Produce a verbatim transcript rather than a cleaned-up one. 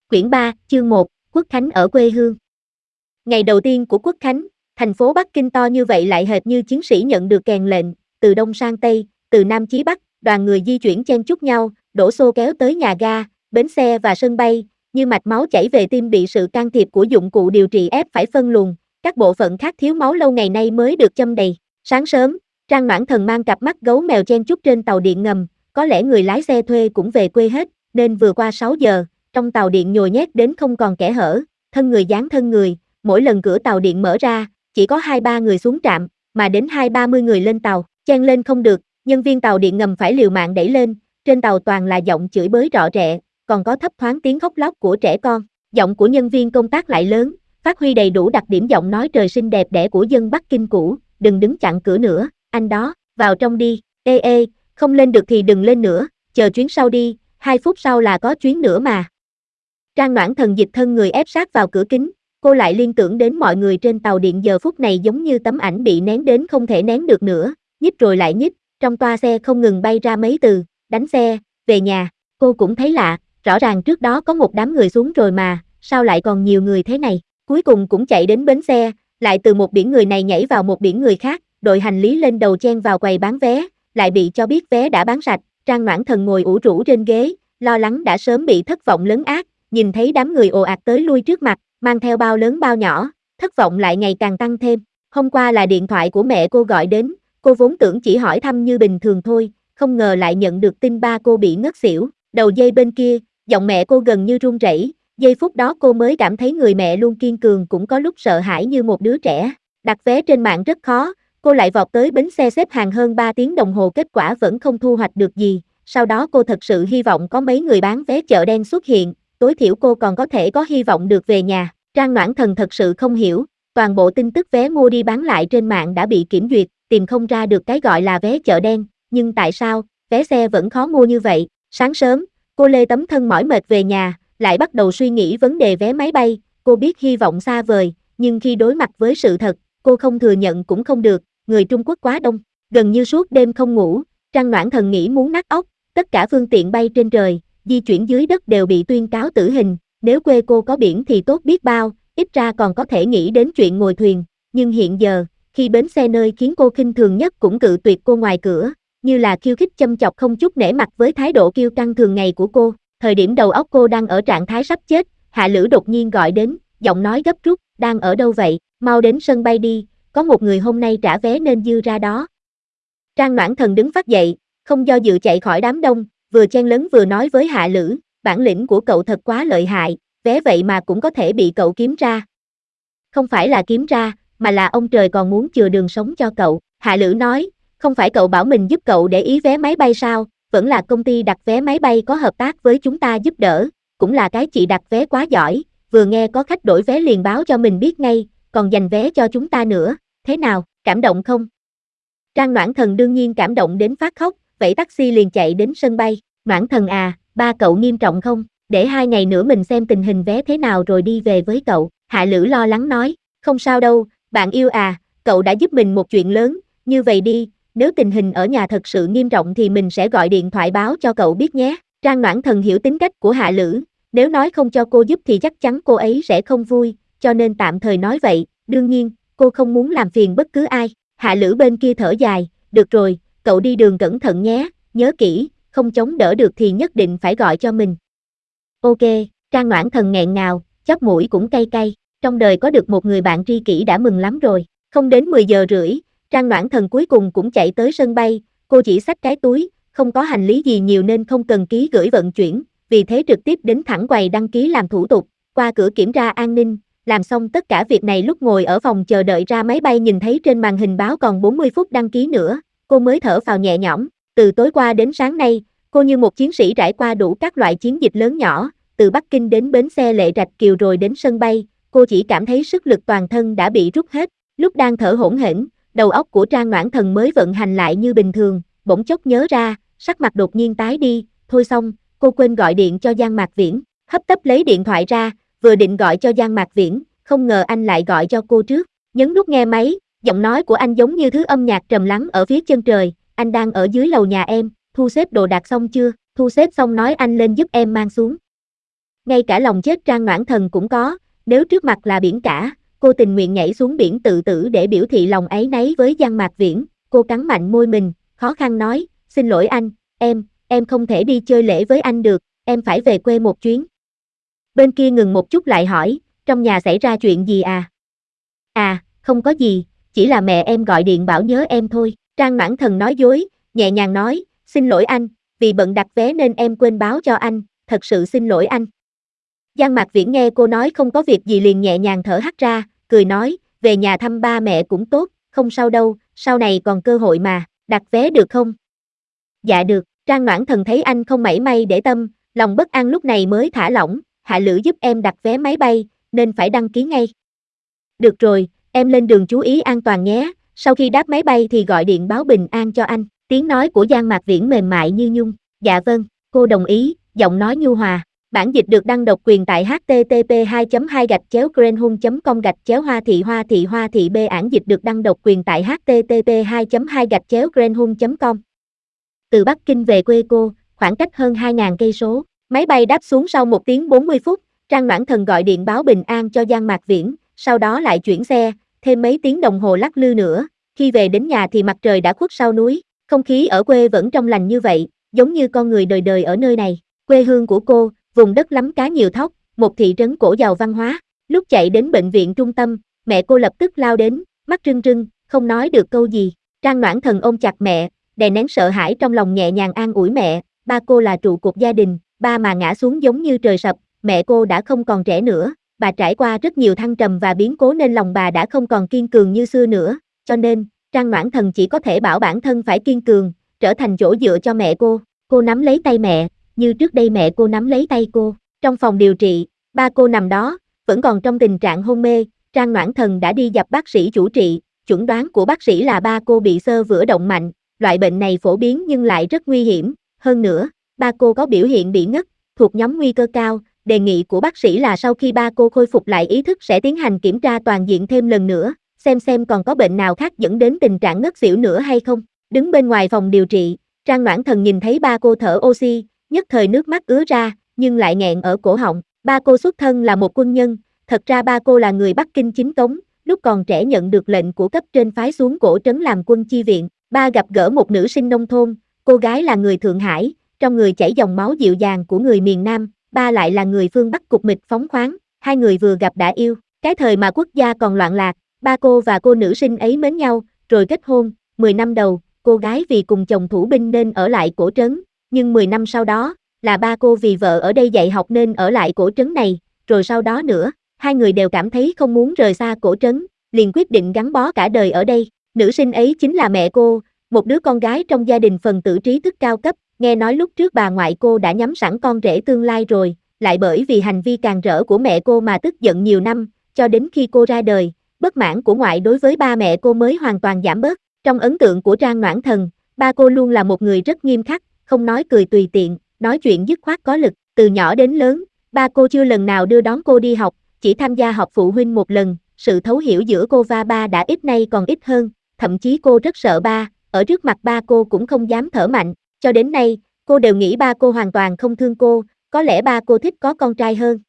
Quyển ba, chương một, Quốc Khánh ở quê hương. Ngày đầu tiên của Quốc Khánh, thành phố Bắc Kinh to như vậy lại hệt như chiến sĩ nhận được kèn lệnh, từ đông sang tây, từ nam chí bắc, đoàn người di chuyển chen chúc nhau, đổ xô kéo tới nhà ga, bến xe và sân bay, như mạch máu chảy về tim bị sự can thiệp của dụng cụ điều trị ép phải phân luồng, các bộ phận khác thiếu máu lâu ngày nay mới được châm đầy. Sáng sớm, Trang Noãn Thần mang cặp mắt gấu mèo chen chúc trên tàu điện ngầm, có lẽ người lái xe thuê cũng về quê hết, nên vừa qua sáu giờ, trong tàu điện nhồi nhét đến không còn kẽ hở, thân người dán thân người, mỗi lần cửa tàu điện mở ra, chỉ có hai ba người xuống trạm, mà đến hai ba mươi người lên tàu, chen lên không được, nhân viên tàu điện ngầm phải liều mạng đẩy lên, trên tàu toàn là giọng chửi bới rọ rẹ, còn có thấp thoáng tiếng khóc lóc của trẻ con, giọng của nhân viên công tác lại lớn, phát huy đầy đủ đặc điểm giọng nói trời sinh đẹp đẽ của dân Bắc Kinh cũ, đừng đứng chặn cửa nữa, anh đó, vào trong đi, ê ê, không lên được thì đừng lên nữa, chờ chuyến sau đi, hai phút sau là có chuyến nữa mà. Trang Noãn Thần dịch thân người ép sát vào cửa kính, cô lại liên tưởng đến mọi người trên tàu điện giờ phút này giống như tấm ảnh bị nén đến không thể nén được nữa, nhích rồi lại nhích, trong toa xe không ngừng bay ra mấy từ, đánh xe, về nhà, cô cũng thấy lạ, rõ ràng trước đó có một đám người xuống rồi mà, sao lại còn nhiều người thế này, cuối cùng cũng chạy đến bến xe, lại từ một biển người này nhảy vào một biển người khác, đội hành lý lên đầu chen vào quầy bán vé, lại bị cho biết vé đã bán sạch, Trang Noãn Thần ngồi ủ rũ trên ghế, lo lắng đã sớm bị thất vọng lớn ác, nhìn thấy đám người ồ ạt tới lui trước mặt, mang theo bao lớn bao nhỏ, thất vọng lại ngày càng tăng thêm. Hôm qua là điện thoại của mẹ cô gọi đến, cô vốn tưởng chỉ hỏi thăm như bình thường thôi, không ngờ lại nhận được tin ba cô bị ngất xỉu. Đầu dây bên kia, giọng mẹ cô gần như run rẩy, giây phút đó cô mới cảm thấy người mẹ luôn kiên cường cũng có lúc sợ hãi như một đứa trẻ. Đặt vé trên mạng rất khó, cô lại vọt tới bến xe xếp hàng hơn ba tiếng đồng hồ kết quả vẫn không thu hoạch được gì. Sau đó cô thật sự hy vọng có mấy người bán vé chợ đen xuất hiện, tối thiểu cô còn có thể có hy vọng được về nhà. Trang Noãn Thần thật sự không hiểu, toàn bộ tin tức vé mua đi bán lại trên mạng đã bị kiểm duyệt, tìm không ra được cái gọi là vé chợ đen, nhưng tại sao, vé xe vẫn khó mua như vậy? Sáng sớm, cô lê tấm thân mỏi mệt về nhà, lại bắt đầu suy nghĩ vấn đề vé máy bay, cô biết hy vọng xa vời, nhưng khi đối mặt với sự thật, cô không thừa nhận cũng không được, người Trung Quốc quá đông, gần như suốt đêm không ngủ, Trang Noãn Thần nghĩ muốn nát óc, tất cả phương tiện bay trên trời, di chuyển dưới đất đều bị tuyên cáo tử hình, nếu quê cô có biển thì tốt biết bao, ít ra còn có thể nghĩ đến chuyện ngồi thuyền, nhưng hiện giờ, khi bến xe nơi khiến cô khinh thường nhất cũng cự tuyệt cô ngoài cửa, như là khiêu khích châm chọc không chút nể mặt với thái độ kiêu căng thường ngày của cô, thời điểm đầu óc cô đang ở trạng thái sắp chết, Hạ Lữ đột nhiên gọi đến, giọng nói gấp rút, đang ở đâu vậy, mau đến sân bay đi, có một người hôm nay trả vé nên dư ra đó. Trang Noãn Thần đứng phát dậy, không do dự chạy khỏi đám đông, vừa chen lấn vừa nói với Hạ Lữ, bản lĩnh của cậu thật quá lợi hại, vé vậy mà cũng có thể bị cậu kiếm ra. Không phải là kiếm ra, mà là ông trời còn muốn chừa đường sống cho cậu. Hạ Lữ nói, không phải cậu bảo mình giúp cậu để ý vé máy bay sao, vẫn là công ty đặt vé máy bay có hợp tác với chúng ta giúp đỡ, cũng là cái chị đặt vé quá giỏi, vừa nghe có khách đổi vé liền báo cho mình biết ngay, còn dành vé cho chúng ta nữa, thế nào, cảm động không? Trang Noãn Thần đương nhiên cảm động đến phát khóc, vẫy taxi liền chạy đến sân bay. Noãn Thần à, ba cậu nghiêm trọng không, để hai ngày nữa mình xem tình hình vé thế nào rồi đi về với cậu. Hạ Lữ lo lắng nói, không sao đâu, bạn yêu à, cậu đã giúp mình một chuyện lớn, như vậy đi, nếu tình hình ở nhà thật sự nghiêm trọng thì mình sẽ gọi điện thoại báo cho cậu biết nhé. Trang Noãn Thần hiểu tính cách của Hạ Lữ, nếu nói không cho cô giúp thì chắc chắn cô ấy sẽ không vui, cho nên tạm thời nói vậy, đương nhiên, cô không muốn làm phiền bất cứ ai. Hạ Lữ bên kia thở dài, được rồi, cậu đi đường cẩn thận nhé, nhớ kỹ, không chống đỡ được thì nhất định phải gọi cho mình. Ok, Trang Noãn Thần nghẹn ngào, chóp mũi cũng cay cay, trong đời có được một người bạn tri kỷ đã mừng lắm rồi. Không đến mười giờ rưỡi, Trang Noãn Thần cuối cùng cũng chạy tới sân bay, cô chỉ xách cái túi, không có hành lý gì nhiều nên không cần ký gửi vận chuyển, vì thế trực tiếp đến thẳng quầy đăng ký làm thủ tục, qua cửa kiểm tra an ninh, làm xong tất cả việc này lúc ngồi ở phòng chờ đợi ra máy bay nhìn thấy trên màn hình báo còn bốn mươi phút đăng ký nữa, cô mới thở phào nhẹ nhõm. Từ tối qua đến sáng nay, cô như một chiến sĩ trải qua đủ các loại chiến dịch lớn nhỏ, từ Bắc Kinh đến bến xe Lệ Trạch Kiều rồi đến sân bay, cô chỉ cảm thấy sức lực toàn thân đã bị rút hết. Lúc đang thở hổn hển, đầu óc của Trang Noãn Thần mới vận hành lại như bình thường, bỗng chốc nhớ ra, sắc mặt đột nhiên tái đi, thôi xong, cô quên gọi điện cho Giang Mạc Viễn, hấp tấp lấy điện thoại ra, vừa định gọi cho Giang Mạc Viễn, không ngờ anh lại gọi cho cô trước, nhấn nút nghe máy, giọng nói của anh giống như thứ âm nhạc trầm lắng ở phía chân trời, anh đang ở dưới lầu nhà em, thu xếp đồ đạc xong chưa, thu xếp xong nói anh lên giúp em mang xuống. ngay cả lòng chết Trang Noãn Thần cũng có, nếu trước mặt là biển cả, cô tình nguyện nhảy xuống biển tự tử để biểu thị lòng áy náy với Giang Mạc Viễn, cô cắn mạnh môi mình, khó khăn nói, xin lỗi anh, em, em không thể đi chơi lễ với anh được, em phải về quê một chuyến. Bên kia ngừng một chút lại hỏi, trong nhà xảy ra chuyện gì à? À, không có gì, chỉ là mẹ em gọi điện bảo nhớ em thôi. Trang Noãn Thần nói dối, nhẹ nhàng nói, xin lỗi anh, vì bận đặt vé nên em quên báo cho anh, thật sự xin lỗi anh. Giang Mạc Viễn nghe cô nói không có việc gì liền nhẹ nhàng thở hắt ra, cười nói, về nhà thăm ba mẹ cũng tốt, không sao đâu, sau này còn cơ hội mà, đặt vé được không? Dạ được, Trang Noãn Thần thấy anh không mảy may để tâm, lòng bất an lúc này mới thả lỏng, Hạ Lữ giúp em đặt vé máy bay, nên phải đăng ký ngay. Được rồi, em lên đường chú ý an toàn nhé, sau khi đáp máy bay thì gọi điện báo bình an cho anh. Tiếng nói của Giang Mạc Viễn mềm mại như nhung. Dạ vâng, cô đồng ý, giọng nói nhu hòa. Bản dịch được đăng độc quyền tại h t t p hai chấm hai gạch chéo greenhung chấm com gạch chéo hoa thị hoa thị hoa thị b. Bản dịch được đăng độc quyền tại h t t p hai chấm hai gạch chéo greenhung chấm com. Từ Bắc Kinh về quê cô, khoảng cách hơn hai nghìn cây số. Máy bay đáp xuống sau một tiếng bốn mươi phút, Trang Noãn Thần gọi điện báo bình an cho Giang Mạc Viễn, sau đó lại chuyển xe, thêm mấy tiếng đồng hồ lắc lư nữa. Khi về đến nhà thì mặt trời đã khuất sau núi, không khí ở quê vẫn trong lành như vậy, giống như con người đời đời ở nơi này. Quê hương của cô, vùng đất lắm cá nhiều thóc, một thị trấn cổ giàu văn hóa. Lúc chạy đến bệnh viện trung tâm, mẹ cô lập tức lao đến, mắt rưng rưng, không nói được câu gì. Trang Noãn Thần ôm chặt mẹ, đè nén sợ hãi trong lòng nhẹ nhàng an ủi mẹ, ba cô là trụ cột gia đình, ba mà ngã xuống giống như trời sập, mẹ cô đã không còn trẻ nữa, bà trải qua rất nhiều thăng trầm và biến cố nên lòng bà đã không còn kiên cường như xưa nữa, cho nên, Trang Noãn Thần chỉ có thể bảo bản thân phải kiên cường, trở thành chỗ dựa cho mẹ cô. Cô nắm lấy tay mẹ, như trước đây mẹ cô nắm lấy tay cô. Trong phòng điều trị, ba cô nằm đó, vẫn còn trong tình trạng hôn mê, Trang Noãn Thần đã đi gặp bác sĩ chủ trị, chuẩn đoán của bác sĩ là ba cô bị xơ vữa động mạnh, loại bệnh này phổ biến nhưng lại rất nguy hiểm, hơn nữa, ba cô có biểu hiện bị ngất, thuộc nhóm nguy cơ cao, đề nghị của bác sĩ là sau khi ba cô khôi phục lại ý thức sẽ tiến hành kiểm tra toàn diện thêm lần nữa, xem xem còn có bệnh nào khác dẫn đến tình trạng ngất xỉu nữa hay không. Đứng bên ngoài phòng điều trị, Trang Noãn Thần nhìn thấy ba cô thở oxy, nhất thời nước mắt ứa ra, nhưng lại nghẹn ở cổ họng. Ba cô xuất thân là một quân nhân, thật ra ba cô là người Bắc Kinh chính cống, lúc còn trẻ nhận được lệnh của cấp trên phái xuống cổ trấn làm quân chi viện. Ba gặp gỡ một nữ sinh nông thôn, cô gái là người Thượng Hải, trong người chảy dòng máu dịu dàng của người miền Nam, ba lại là người phương Bắc cục mịch phóng khoáng, hai người vừa gặp đã yêu. Cái thời mà quốc gia còn loạn lạc, ba cô và cô nữ sinh ấy mến nhau, rồi kết hôn. mười năm đầu, cô gái vì cùng chồng thủ binh nên ở lại cổ trấn, nhưng mười năm sau đó, là ba cô vì vợ ở đây dạy học nên ở lại cổ trấn này, rồi sau đó nữa, hai người đều cảm thấy không muốn rời xa cổ trấn, liền quyết định gắn bó cả đời ở đây. Nữ sinh ấy chính là mẹ cô, một đứa con gái trong gia đình phần tử trí thức cao cấp, nghe nói lúc trước bà ngoại cô đã nhắm sẵn con rể tương lai rồi, lại bởi vì hành vi càn rỡ của mẹ cô mà tức giận nhiều năm, cho đến khi cô ra đời, bất mãn của ngoại đối với ba mẹ cô mới hoàn toàn giảm bớt. Trong ấn tượng của Trang Noãn Thần, ba cô luôn là một người rất nghiêm khắc, không nói cười tùy tiện, nói chuyện dứt khoát có lực, từ nhỏ đến lớn, ba cô chưa lần nào đưa đón cô đi học, chỉ tham gia họp phụ huynh một lần, sự thấu hiểu giữa cô và ba đã ít nay còn ít hơn, thậm chí cô rất sợ ba, ở trước mặt ba cô cũng không dám thở mạnh, cho đến nay, cô đều nghĩ ba cô hoàn toàn không thương cô, có lẽ ba cô thích có con trai hơn.